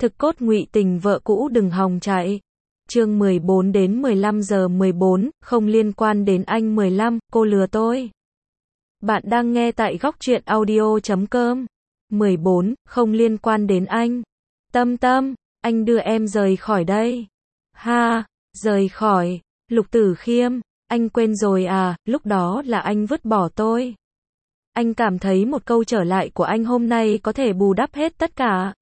Thực cốt ngụy tình vợ cũ đừng hòng chạy. Chương 14 đến 15 giờ 14, không liên quan đến anh 15, cô lừa tôi. Bạn đang nghe tại góc truyện audio.com. 14, không liên quan đến anh. Tâm Tâm, anh đưa em rời khỏi đây. Ha, rời khỏi. Lục Tử Khiêm, anh quên rồi à, lúc đó là anh vứt bỏ tôi. Anh cảm thấy một câu trở lại của anh hôm nay có thể bù đắp hết tất cả.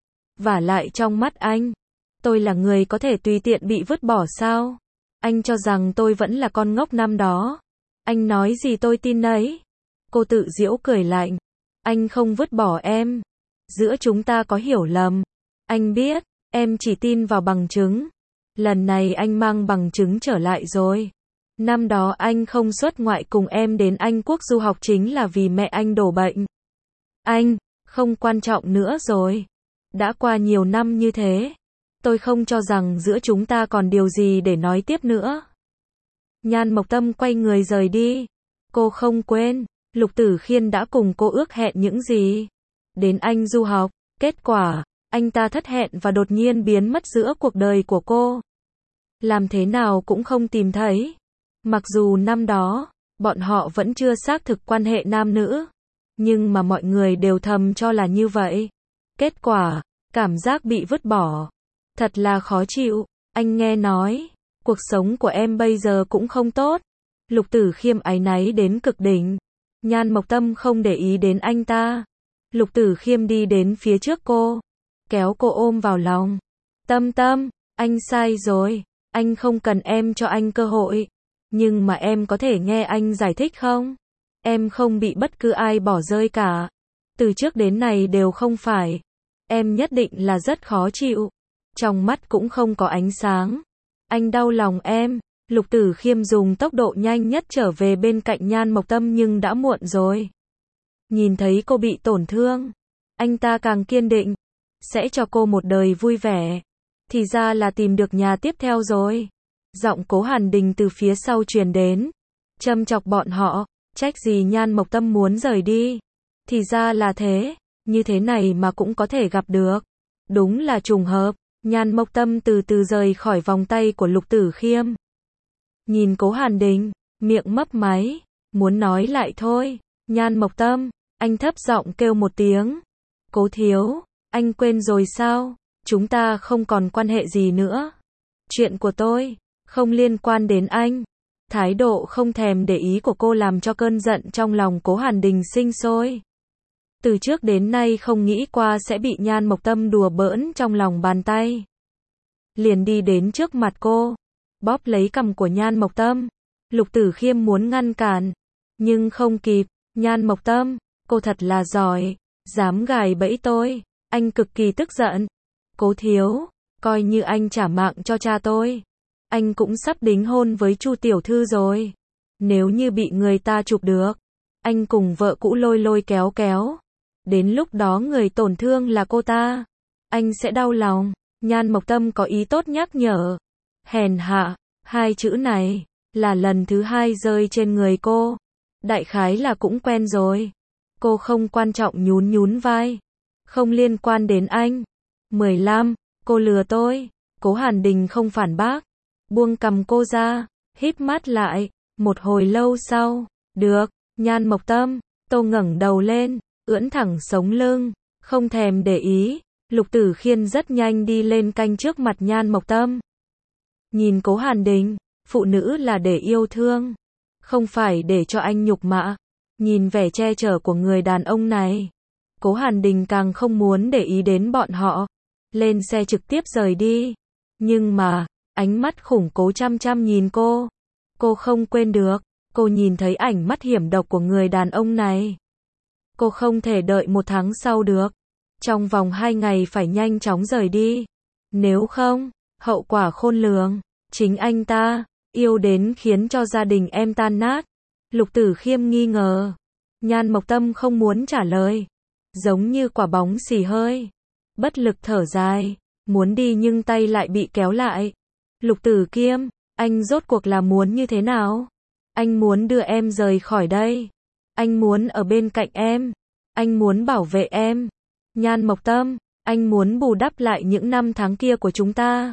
Vả lại trong mắt anh, tôi là người có thể tùy tiện bị vứt bỏ sao? Anh cho rằng tôi vẫn là con ngốc năm đó. Anh nói gì tôi tin đấy. Cô tự giễu cười lạnh. Anh không vứt bỏ em. Giữa chúng ta có hiểu lầm. Anh biết, em chỉ tin vào bằng chứng. Lần này anh mang bằng chứng trở lại rồi. Năm đó anh không xuất ngoại cùng em đến Anh Quốc du học chính là vì mẹ anh đổ bệnh. Anh, không quan trọng nữa rồi. Đã qua nhiều năm như thế. Tôi không cho rằng giữa chúng ta còn điều gì để nói tiếp nữa. Nhan Mộc Tâm quay người rời đi. Cô không quên, Lục Tử Khiên đã cùng cô ước hẹn những gì. Đến Anh du học, kết quả, anh ta thất hẹn và đột nhiên biến mất giữa cuộc đời của cô. Làm thế nào cũng không tìm thấy. Mặc dù năm đó, bọn họ vẫn chưa xác thực quan hệ nam nữ. Nhưng mà mọi người đều thầm cho là như vậy. Kết quả, cảm giác bị vứt bỏ. Thật là khó chịu. Anh nghe nói, cuộc sống của em bây giờ cũng không tốt. Lục Tử Khiêm áy náy đến cực đỉnh. Nhan Mộc Tâm không để ý đến anh ta. Lục Tử Khiêm đi đến phía trước cô, kéo cô ôm vào lòng. Tâm Tâm, anh sai rồi. Anh không cần em cho anh cơ hội. Nhưng mà em có thể nghe anh giải thích không? Em không bị bất cứ ai bỏ rơi cả. Từ trước đến nay đều không phải. Em nhất định là rất khó chịu. Trong mắt cũng không có ánh sáng. Anh đau lòng em. Lục Tử Khiêm dùng tốc độ nhanh nhất trở về bên cạnh Nhan Mộc Tâm nhưng đã muộn rồi. Nhìn thấy cô bị tổn thương, anh ta càng kiên định. Sẽ cho cô một đời vui vẻ. Thì ra là tìm được nhà tiếp theo rồi. Giọng Cố Hàn Đình từ phía sau truyền đến. Châm chọc bọn họ, trách gì Nhan Mộc Tâm muốn rời đi. Thì ra là thế, như thế này mà cũng có thể gặp được. Đúng là trùng hợp. Nhan Mộc Tâm từ từ rời khỏi vòng tay của Lục Tử Khiêm. Nhìn Cố Hàn Đình, miệng mấp máy, muốn nói lại thôi. Nhan Mộc Tâm, anh thấp giọng kêu một tiếng. Cố thiếu, anh quên rồi sao? Chúng ta không còn quan hệ gì nữa. Chuyện của tôi, không liên quan đến anh. Thái độ không thèm để ý của cô làm cho cơn giận trong lòng Cố Hàn Đình sinh sôi. Từ trước đến nay không nghĩ qua sẽ bị Nhan Mộc Tâm đùa bỡn trong lòng bàn tay. Liền đi đến trước mặt cô, bóp lấy cằm của Nhan Mộc Tâm. Lục Tử Khiêm muốn ngăn cản, nhưng không kịp. Nhan Mộc Tâm, cô thật là giỏi, dám gài bẫy tôi. Anh cực kỳ tức giận. Cố thiếu, coi như anh trả mạng cho cha tôi. Anh cũng sắp đính hôn với Chu tiểu thư rồi. Nếu như bị người ta chụp được, anh cùng vợ cũ lôi lôi kéo kéo. Đến lúc đó người tổn thương là cô ta. Anh sẽ đau lòng. Nhan Mộc Tâm có ý tốt nhắc nhở. Hèn hạ, hai chữ này, là lần thứ hai rơi trên người cô. Đại khái là cũng quen rồi. Cô không quan trọng nhún nhún vai. Không liên quan đến anh. 15, cô lừa tôi. Cố Hàn Đình không phản bác. Buông cầm cô ra, híp mắt lại. Một hồi lâu sau, được, Nhan Mộc Tâm, tô ngẩng đầu lên, ưỡn thẳng sống lưng, không thèm để ý. Lục Tử Khiên rất nhanh đi lên canh trước mặt Nhan Mộc Tâm. Nhìn Cố Hàn Đình, phụ nữ là để yêu thương, không phải để cho anh nhục mạ. Nhìn vẻ che chở của người đàn ông này, Cố Hàn Đình càng không muốn để ý đến bọn họ. Lên xe trực tiếp rời đi. Nhưng mà, ánh mắt khủng Cố chăm chăm nhìn cô. Cô không quên được. Cô nhìn thấy ảnh mắt hiểm độc của người đàn ông này. Cô không thể đợi một tháng sau được. Trong vòng 2 ngày phải nhanh chóng rời đi. Nếu không, hậu quả khôn lường. Chính anh ta, yêu đến khiến cho gia đình em tan nát. Lục Tử Khiêm nghi ngờ. Nhan Mộc Tâm không muốn trả lời. Giống như quả bóng xì hơi. Bất lực thở dài. Muốn đi nhưng tay lại bị kéo lại. Lục Tử Khiêm, anh rốt cuộc là muốn như thế nào? Anh muốn đưa em rời khỏi đây. Anh muốn ở bên cạnh em. Anh muốn bảo vệ em. Nhan Mộc Tâm, Anh muốn bù đắp lại những năm tháng kia của chúng ta.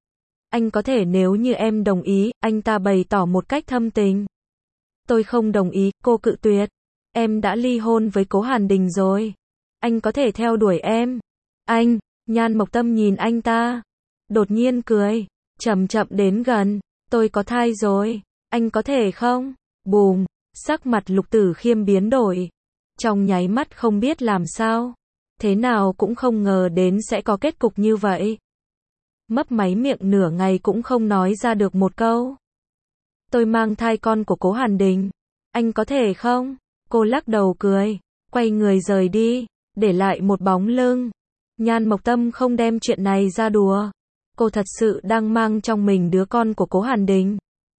Anh có thể nếu như em đồng ý, anh ta bày tỏ một cách thâm tình. Tôi không đồng ý, cô cự tuyệt. Em đã ly hôn với Cố Hàn Đình rồi. Anh có thể theo đuổi em. Anh, Nhan Mộc Tâm nhìn anh ta. Đột nhiên cười. Chậm chậm đến gần. Tôi có thai rồi. Anh có thể không? Bùm. Sắc mặt Lục Tử Khiêm biến đổi. Trong nháy mắt không biết làm sao. Thế nào cũng không ngờ đến sẽ có kết cục như vậy. Mấp máy miệng nửa ngày cũng không nói ra được một câu. Tôi mang thai con của Cố Hàn Đình. Anh có thể không? Cô lắc đầu cười. Quay người rời đi. Để lại một bóng lưng. Nhan Mộc Tâm không đem chuyện này ra đùa. Cô thật sự đang mang trong mình đứa con của Cố Hàn Đình.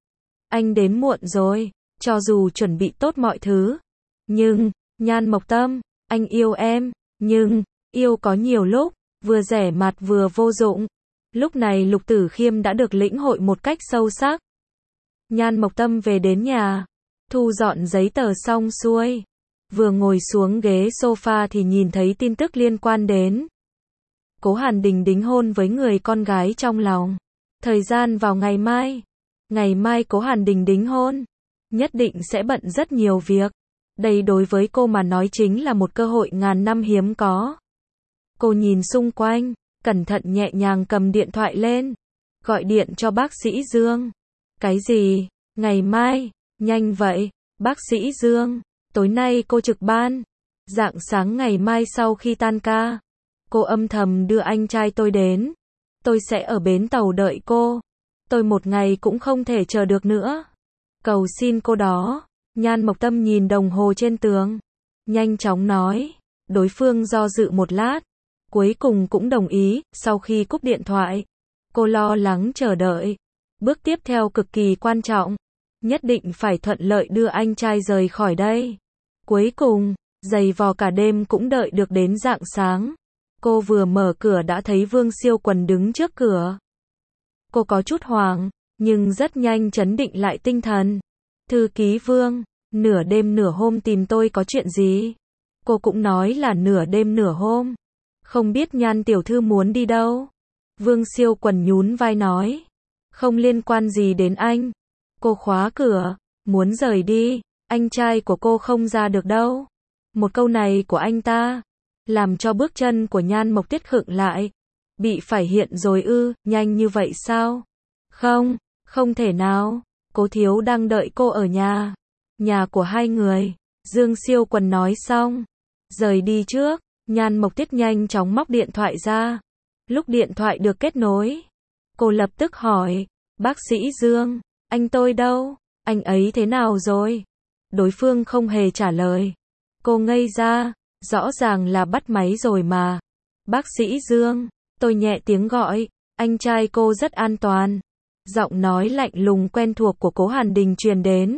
Anh đến muộn rồi. Cho dù chuẩn bị tốt mọi thứ. Nhưng, Nhan Mộc Tâm, anh yêu em. Nhưng, yêu có nhiều lúc, vừa rẻ mạt vừa vô dụng. Lúc này Lục Tử Khiêm đã được lĩnh hội một cách sâu sắc. Nhan Mộc Tâm về đến nhà. Thu dọn giấy tờ xong xuôi. Vừa ngồi xuống ghế sofa thì nhìn thấy tin tức liên quan đến Cố Hàn Đình đính hôn với người con gái trong lòng. Thời gian vào ngày mai. Ngày mai Cố Hàn Đình đính hôn. Nhất định sẽ bận rất nhiều việc. Đây đối với cô mà nói chính là một cơ hội ngàn năm hiếm có. Cô nhìn xung quanh, cẩn thận nhẹ nhàng cầm điện thoại lên. Gọi điện cho bác sĩ Dương. Cái gì? Ngày mai? Nhanh vậy? Bác sĩ Dương, tối nay cô trực ban. Rạng sáng ngày mai sau khi tan ca, cô âm thầm đưa anh trai tôi đến. Tôi sẽ ở bến tàu đợi cô. Tôi một ngày cũng không thể chờ được nữa. Cầu xin cô đó. Nhan Mộc Tâm nhìn đồng hồ trên tường. Nhanh chóng nói. Đối phương do dự một lát. Cuối cùng cũng đồng ý. Sau khi cúp điện thoại, cô lo lắng chờ đợi. Bước tiếp theo cực kỳ quan trọng. Nhất định phải thuận lợi đưa anh trai rời khỏi đây. Cuối cùng, giày vò cả đêm cũng đợi được đến rạng sáng. Cô vừa mở cửa đã thấy Vương Siêu Quần đứng trước cửa. Cô có chút hoảng, nhưng rất nhanh trấn định lại tinh thần. Thư ký Vương, nửa đêm nửa hôm tìm tôi có chuyện gì? Cô cũng nói là nửa đêm nửa hôm. Không biết Nhan tiểu thư muốn đi đâu? Vương Siêu Quần nhún vai nói. Không liên quan gì đến anh. Cô khóa cửa, muốn rời đi. Anh trai của cô không ra được đâu. Một câu này của anh ta làm cho bước chân của Nhan Mộc Tiết khựng lại. Bị phải hiện rồi ư? Nhanh như vậy sao? Không, không thể nào. Cố thiếu đang đợi cô ở nhà. Nhà của hai người. Dương Siêu Quần nói xong, rời đi trước. Nhan Mộc Tiết nhanh chóng móc điện thoại ra. Lúc điện thoại được kết nối, cô lập tức hỏi. Bác sĩ Dương, anh tôi đâu? Anh ấy thế nào rồi? Đối phương không hề trả lời. Cô ngây ra. Rõ ràng là bắt máy rồi mà. Bác sĩ Dương, tôi nhẹ tiếng gọi. Anh trai cô rất an toàn. Giọng nói lạnh lùng quen thuộc của Cố Hàn Đình truyền đến.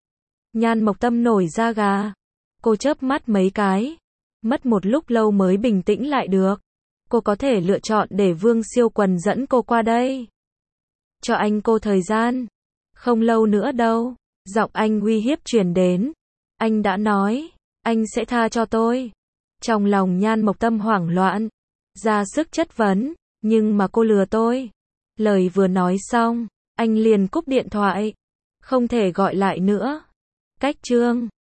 Nhan Mộc Tâm nổi da gà. Cô chớp mắt mấy cái. Mất một lúc lâu mới bình tĩnh lại được. Cô có thể lựa chọn để Vương Siêu Quần dẫn cô qua đây. Cho anh cô thời gian. Không lâu nữa đâu. Giọng anh uy hiếp truyền đến. Anh đã nói, anh sẽ tha cho tôi. Trong lòng Nhan Mộc Tâm hoảng loạn. Ra sức chất vấn. Nhưng mà cô lừa tôi. Lời vừa nói xong, anh liền cúp điện thoại. Không thể gọi lại nữa. Cách chương